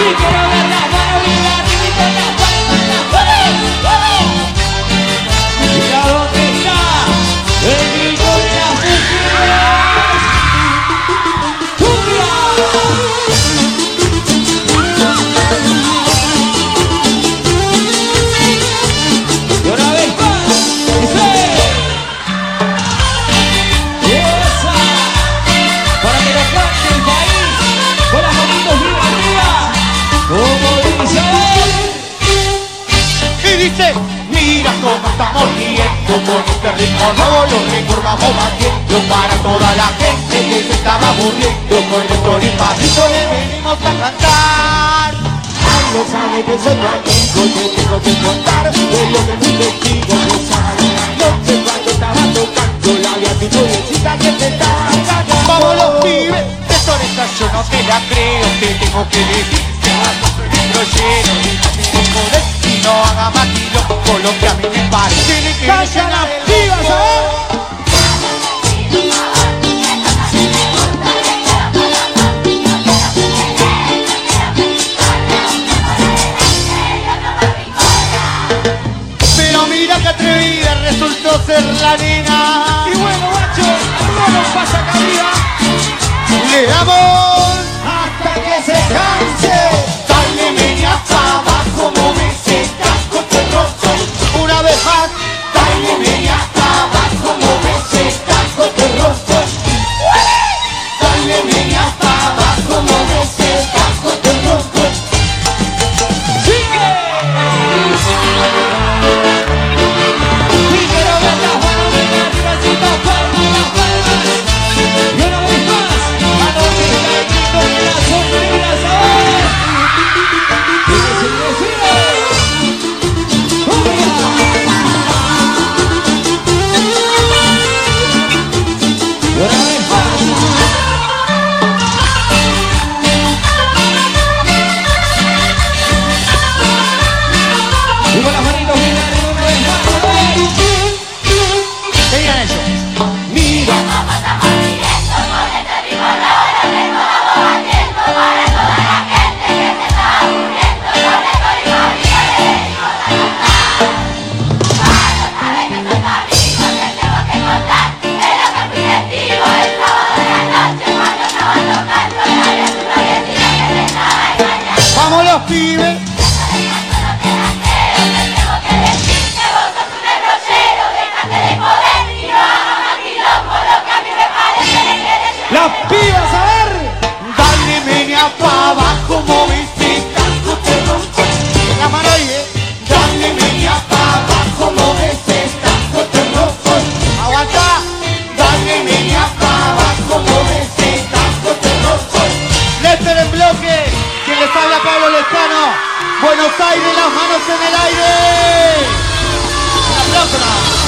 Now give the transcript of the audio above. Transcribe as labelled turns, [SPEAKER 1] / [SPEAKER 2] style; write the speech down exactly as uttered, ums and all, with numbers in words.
[SPEAKER 1] quiero ver las manos bien arriba, las palmas, las palmas. Mira dónde está el grito de las mujeres. ¡Cumbia! Y una vez más, dice. Y esa, para que lo cante el país, con las manitos bien arriba, como dice.
[SPEAKER 2] Y dice, mira cómo estamos riendo, con este ritmo nuevo los récords vamos batiendo para toda la gente que se estaba muriendo. Con el Tony Pasito le venimos a cantar. Ay, lo sabe que soy tu amigo, te tengo que contar de lo que fui testigo. Que sabe la noche cuando estaba tocando la viatiturecita que te estaba cantando. Vamos los pibes, esto esta yo no te la creo, te tengo que decir que abajo soy libro lleno y no tengo poder y no haga más quilombo con lo que a mí me parece. Tiene que
[SPEAKER 1] ¡Callan las pibas, a ver!
[SPEAKER 2] Pero mira que atrevida resultó ser la nena.
[SPEAKER 1] Y bueno, macho, no nos pasa acá arriba.
[SPEAKER 2] Le damos hasta que se canse. Dale media pa' abajo, mueve ese casco terroso. Una vez más, dale media pa' abajo, mueve ese casco terroso. Dale media pa' abajo, mueve ese casco terroso.
[SPEAKER 1] ¡Sigue! Y quiero ver las manos bien arriba, así las palmas, las palmas. Y una vez más, a donde está el grito de las sombreras, a ver. ¡Sigue, sigue, sigue! ¡Cumbia! Y una vez más. Y con las manitos bien arriba, una vez más, a ver.
[SPEAKER 2] ¿Qué digan ellos? Mira. Vamos los pibes.
[SPEAKER 1] Las pibas, a ver.
[SPEAKER 2] Dale media pa' abajo, moviste casco terroso. La mano ahí, eh. Dale media pa' abajo, moviste casco terroso. Aguanta. Dale media pa' abajo, moviste casco terroso. Lester en bloque. Quien les habla, Pablo Lescano. Buenos Aires, las manos en el aire. Un aplauso, nada.